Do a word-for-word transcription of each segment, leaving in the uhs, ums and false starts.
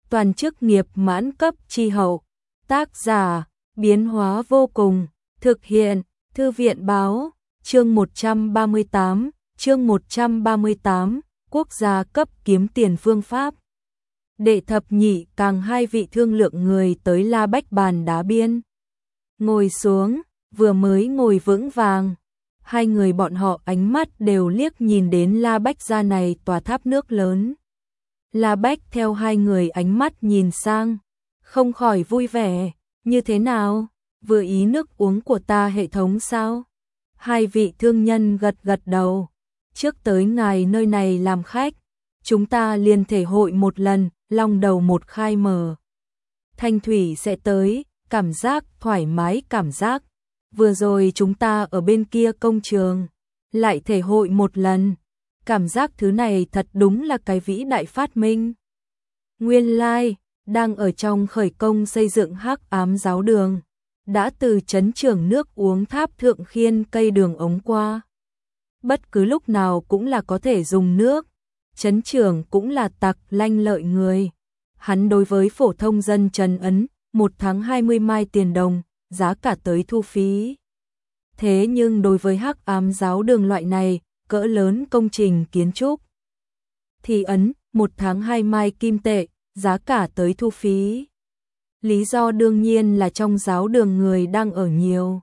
toàn chức nghiệp mãn cấp chi hậu. Tác giả, biến hóa vô cùng, thực hiện, Thư viện báo, chương một trăm ba mươi tám, chương một trăm ba mươi tám, quốc gia cấp kiếm tiền phương pháp. Đệ thập nhị càng hai vị thương lượng người tới La Bách bàn đá biên. Ngồi xuống, vừa mới ngồi vững vàng. Hai người bọn họ ánh mắt đều liếc nhìn đến La Bách gia này tòa tháp nước lớn. La Bách theo hai người ánh mắt nhìn sang, không khỏi vui vẻ, như thế nào, vừa ý nước uống của ta hệ thống sao? Hai vị thương nhân gật gật đầu, trước tới ngài nơi này làm khách, chúng ta liền thể hội một lần, long đầu một khai mở. Thanh thủy sẽ tới, cảm giác thoải mái cảm giác. Vừa rồi chúng ta ở bên kia công trường, lại thể hội một lần, cảm giác thứ này thật đúng là cái vĩ đại phát minh. Nguyên lai, đang ở trong khởi công xây dựng Hắc Ám giáo đường, đã từ trấn trưởng nước uống tháp thượng khiên cây đường ống qua. Bất cứ lúc nào cũng là có thể dùng nước, trấn trưởng cũng là tặc lanh lợi người. Hắn đối với phổ thông dân trần ấn, một tháng hai mươi mai tiền đồng, giá cả tới thu phí. Thế nhưng đối với Hắc Ám giáo đường loại này, cỡ lớn công trình kiến trúc, thì ấn, một tháng hai mai kim tệ, giá cả tới thu phí. Lý do đương nhiên là trong giáo đường người đang ở nhiều.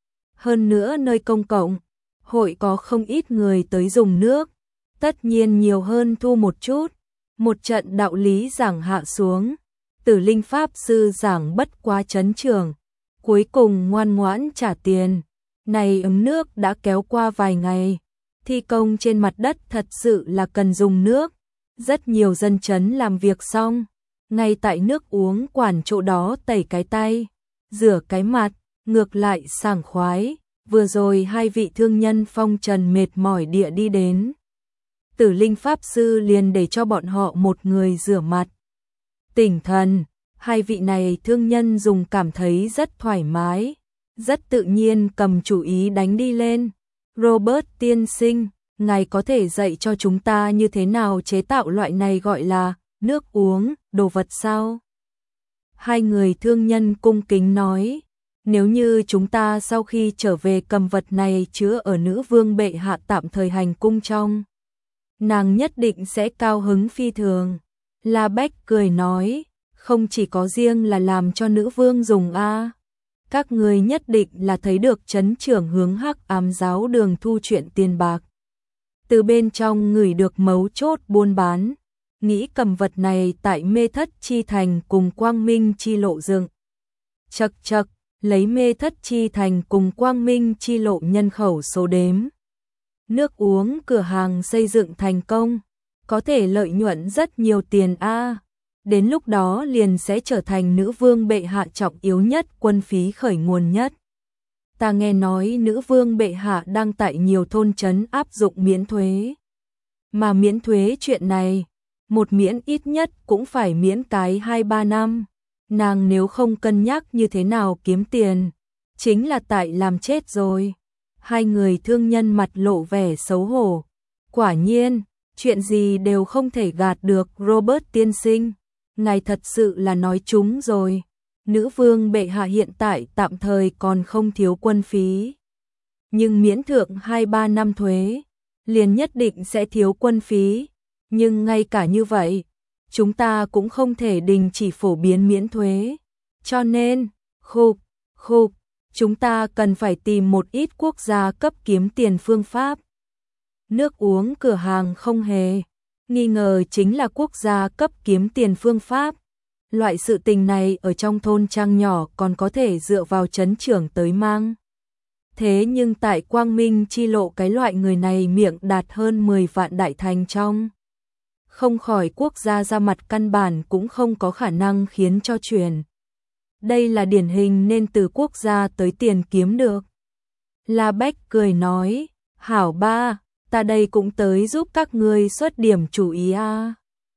Hơn nữa nơi công cộng, hội có không ít người tới dùng nước, tất nhiên nhiều hơn thu một chút. Một trận đạo lý giảng hạ xuống, Tử Linh Pháp Sư giảng bất quá trấn trưởng, cuối cùng ngoan ngoãn trả tiền. Này ấm nước đã kéo qua vài ngày, thi công trên mặt đất thật sự là cần dùng nước. Rất nhiều dân trấn làm việc xong, ngay tại nước uống quản chỗ đó tẩy cái tay, rửa cái mặt, ngược lại sảng khoái. Vừa rồi hai vị thương nhân phong trần mệt mỏi địa đi đến, Tử Linh Pháp Sư liền để cho bọn họ một người rửa mặt. Tỉnh thần, hai vị này thương nhân dùng cảm thấy rất thoải mái, rất tự nhiên cầm chủ ý đánh đi lên. Robert tiên sinh, ngài có thể dạy cho chúng ta như thế nào chế tạo loại này gọi là nước uống, đồ vật sao? Hai người thương nhân cung kính nói, nếu như chúng ta sau khi trở về cầm vật này chứa ở nữ vương bệ hạ tạm thời hành cung trong, nàng nhất định sẽ cao hứng phi thường. La Bách cười nói, không chỉ có riêng là làm cho nữ vương dùng a, các người nhất định là thấy được trấn trưởng hướng Hắc Ám giáo đường thu chuyện tiền bạc. Từ bên trong ngửi được mấu chốt buôn bán, nghĩ cầm vật này tại Mê Thất Chi Thành cùng Quang Minh Chi Lộ dựng. Chậc chậc, lấy Mê Thất Chi Thành cùng Quang Minh Chi Lộ nhân khẩu số đếm. Nước uống cửa hàng xây dựng thành công, có thể lợi nhuận rất nhiều tiền a. Đến lúc đó liền sẽ trở thành nữ vương bệ hạ trọng yếu nhất, quân phí khởi nguồn nhất. Ta nghe nói nữ vương bệ hạ đang tại nhiều thôn trấn áp dụng miễn thuế. Mà miễn thuế chuyện này, một miễn ít nhất cũng phải miễn cái hai ba năm. Nàng nếu không cân nhắc như thế nào kiếm tiền, chính là tại làm chết rồi. Hai người thương nhân mặt lộ vẻ xấu hổ. Quả nhiên, chuyện gì đều không thể gạt được Robert tiên sinh. Ngài thật sự là nói trúng rồi. Nữ vương bệ hạ hiện tại tạm thời còn không thiếu quân phí. Nhưng miễn thượng hai ba năm thuế, liền nhất định sẽ thiếu quân phí. Nhưng ngay cả như vậy, chúng ta cũng không thể đình chỉ phổ biến miễn thuế. Cho nên, khục, khục, chúng ta cần phải tìm một ít quốc gia cấp kiếm tiền phương pháp. Nước uống cửa hàng không hề nghi ngờ chính là quốc gia cấp kiếm tiền phương pháp. Loại sự tình này ở trong thôn trang nhỏ còn có thể dựa vào trấn trưởng tới mang. Thế nhưng tại Quang Minh Chi Lộ cái loại người này miệng đạt hơn mười vạn đại thành trong. Không khỏi quốc gia ra mặt căn bản cũng không có khả năng khiến cho chuyển. Đây là điển hình nên từ quốc gia tới tiền kiếm được. La Bách cười nói, hảo ba, ta đây cũng tới giúp các ngươi xuất điểm chủ ý a.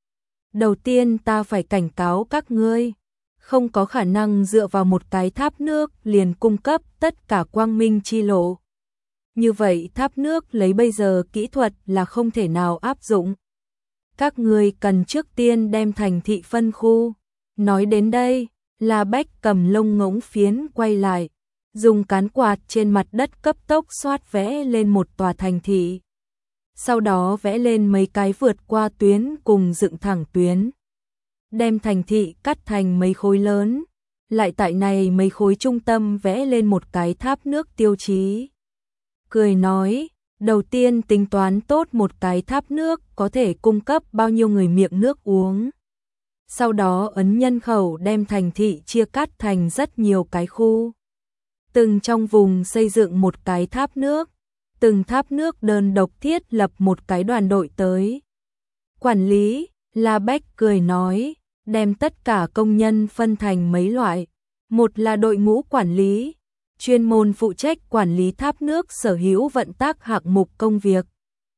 Đầu tiên ta phải cảnh cáo các ngươi, không có khả năng dựa vào một cái tháp nước liền cung cấp tất cả Quang Minh Chi Lộ. Như vậy tháp nước lấy bây giờ kỹ thuật là không thể nào áp dụng. các ngươi cần trước tiên đem thành thị phân khu. Nói đến đây, La Bách cầm lông ngỗng phiến quay lại, dùng cán quạt trên mặt đất cấp tốc xoát vẽ lên một tòa thành thị. Sau đó vẽ lên mấy cái vượt qua tuyến cùng dựng thẳng tuyến. Đem thành thị cắt thành mấy khối lớn, lại tại này mấy khối trung tâm vẽ lên một cái tháp nước tiêu chí. Cười nói, đầu tiên tính toán tốt một cái tháp nước có thể cung cấp bao nhiêu người miệng nước uống. Sau đó ấn nhân khẩu đem thành thị chia cắt thành rất nhiều cái khu. Từng trong vùng xây dựng một cái tháp nước, từng tháp nước đơn độc thiết lập một cái đoàn đội tới quản lý. La Bách cười nói, đem tất cả công nhân phân thành mấy loại. Một là đội ngũ quản lý, chuyên môn phụ trách quản lý tháp nước sở hữu vận tác hạng mục công việc.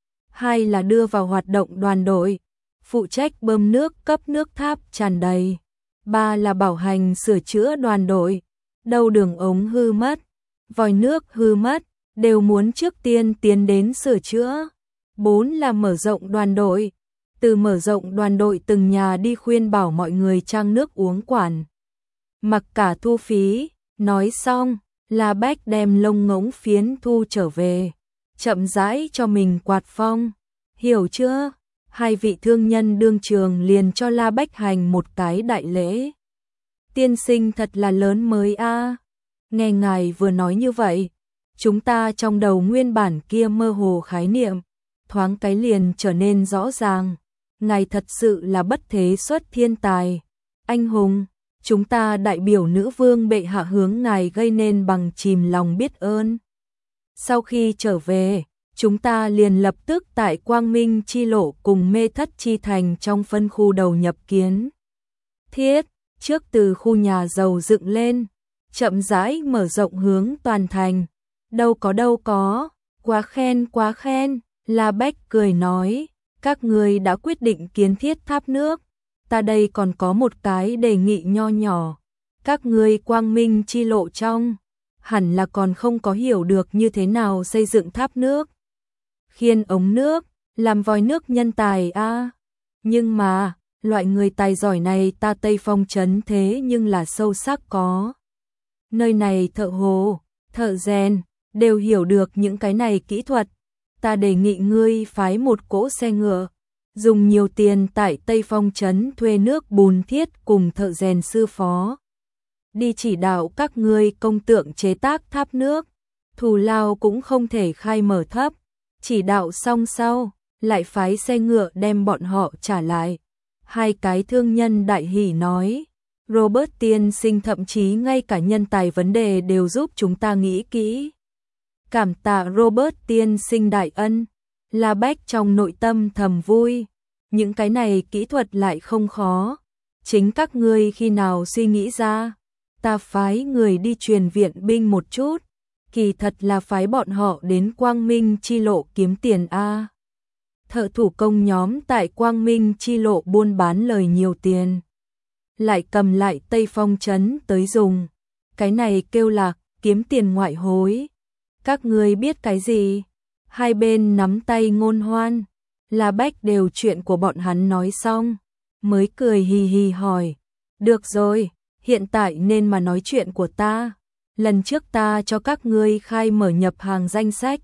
Hai là đưa vào hoạt động đoàn đội, phụ trách bơm nước cấp nước tháp tràn đầy. Ba là bảo hành sửa chữa đoàn đội, đâu đường ống hư mất, vòi nước hư mất, đều muốn trước tiên tiến đến sửa chữa. Bốn là mở rộng đoàn đội, từ mở rộng đoàn đội từng nhà đi khuyên bảo mọi người trang nước uống quản. Mặc cả thu phí. Nói xong, La Bách đem lông ngỗng phiến thu trở về, chậm rãi cho mình quạt phong. Hiểu chưa? Hai vị thương nhân đương trường liền cho La Bách hành một cái đại lễ. Tiên sinh thật là lớn mới a. À. Nghe ngài vừa nói như vậy, chúng ta trong đầu nguyên bản kia mơ hồ khái niệm, thoáng cái liền trở nên rõ ràng. Ngài thật sự là bất thế xuất thiên tài, anh hùng. Chúng ta đại biểu nữ vương bệ hạ hướng ngài gây nên bằng chìm lòng biết ơn. Sau khi trở về, chúng ta liền lập tức tại Quang Minh chi lộ cùng Mê Thất chi thành trong phân khu đầu nhập kiến thiết, trước từ khu nhà giàu dựng lên, chậm rãi mở rộng hướng toàn thành. Đâu có đâu có, quá khen quá khen. La Bách cười nói, các người đã quyết định kiến thiết tháp nước. Ta đây còn có một cái đề nghị nho nhỏ. Các ngươi Quang Minh chi lộ trong, hẳn là còn không có hiểu được như thế nào xây dựng tháp nước, khiên ống nước, làm vòi nước nhân tài a. À. Nhưng mà, loại người tài giỏi này ta Tây Phong trấn thế nhưng là sâu sắc có. Nơi này thợ hồ, thợ rèn, đều hiểu được những cái này kỹ thuật. Ta đề nghị ngươi phái một cỗ xe ngựa, dùng nhiều tiền tại Tây Phong trấn thuê nước bùn thiết cùng thợ rèn sư phó. Đi chỉ đạo các ngươi công tượng chế tác tháp nước, thù lao cũng không thể khai mở thấp. Chỉ đạo xong sau, lại phái xe ngựa đem bọn họ trả lại. Hai cái thương nhân đại hỉ nói, Robert tiên sinh thậm chí ngay cả nhân tài vấn đề đều giúp chúng ta nghĩ kỹ. Cảm tạ Robert tiên sinh đại ân. La Bách trong nội tâm thầm vui, những cái này kỹ thuật lại không khó, chính các ngươi khi nào suy nghĩ ra, ta phái người đi truyền viện binh một chút, kỳ thật là phái bọn họ đến Quang Minh chi lộ kiếm tiền a. Thợ thủ công nhóm tại Quang Minh chi lộ buôn bán lời nhiều tiền, lại cầm lại Tây Phong trấn tới dùng, cái này kêu là kiếm tiền ngoại hối. Các ngươi biết cái gì? Hai bên nắm tay ngôn hoan. La Bách đều chuyện của bọn hắn nói xong, mới cười hì hì hỏi, được rồi, hiện tại nên mà nói chuyện của ta. Lần trước ta cho các ngươi khai mở nhập hàng danh sách,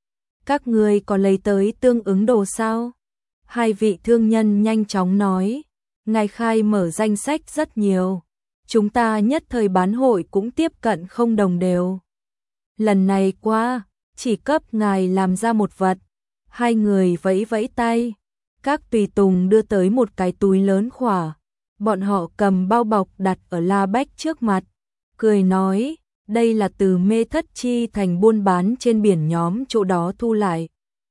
các ngươi có lấy tới tương ứng đồ sao? Hai vị thương nhân nhanh chóng nói, ngài khai mở danh sách rất nhiều, chúng ta nhất thời bán hội cũng tiếp cận không đồng đều. Lần này qua, chỉ cấp ngài làm ra một vật. Hai người vẫy vẫy tay, các tùy tùng đưa tới một cái túi lớn khỏa. Bọn họ cầm bao bọc đặt ở La Bách trước mặt, cười nói, đây là từ Mê Thất chi thành buôn bán trên biển nhóm chỗ đó thu lại.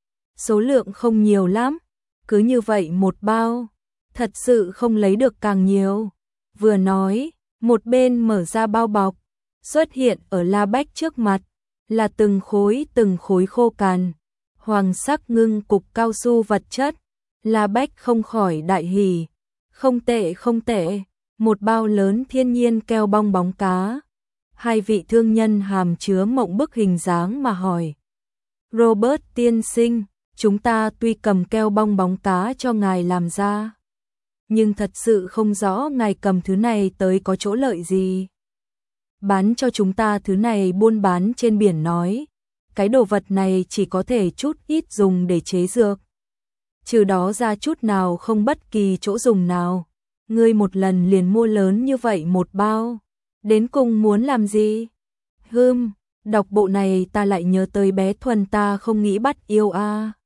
Số lượng không nhiều lắm, cứ như vậy một bao, thật sự không lấy được càng nhiều. Vừa nói, một bên mở ra bao bọc, xuất hiện ở La Bách trước mặt, là từng khối từng khối khô cằn, hoàng sắc ngưng cục cao su vật chất. La Bách không khỏi đại hỉ, không tệ không tệ, một bao lớn thiên nhiên keo bong bóng cá. Hai vị thương nhân hàm chứa mộng bức hình dáng mà hỏi, Robert tiên sinh, chúng ta tuy cầm keo bong bóng cá cho ngài làm ra, nhưng thật sự không rõ ngài cầm thứ này tới có chỗ lợi gì. Bán cho chúng ta thứ này buôn bán trên biển nói, cái đồ vật này chỉ có thể chút ít dùng để chế dược. Trừ đó ra chút nào không bất kỳ chỗ dùng nào. Ngươi một lần liền mua lớn như vậy một bao, đến cùng muốn làm gì? Hừm, đọc bộ này ta lại nhớ tới bé Thuần ta không nghĩ bắt yêu a. À.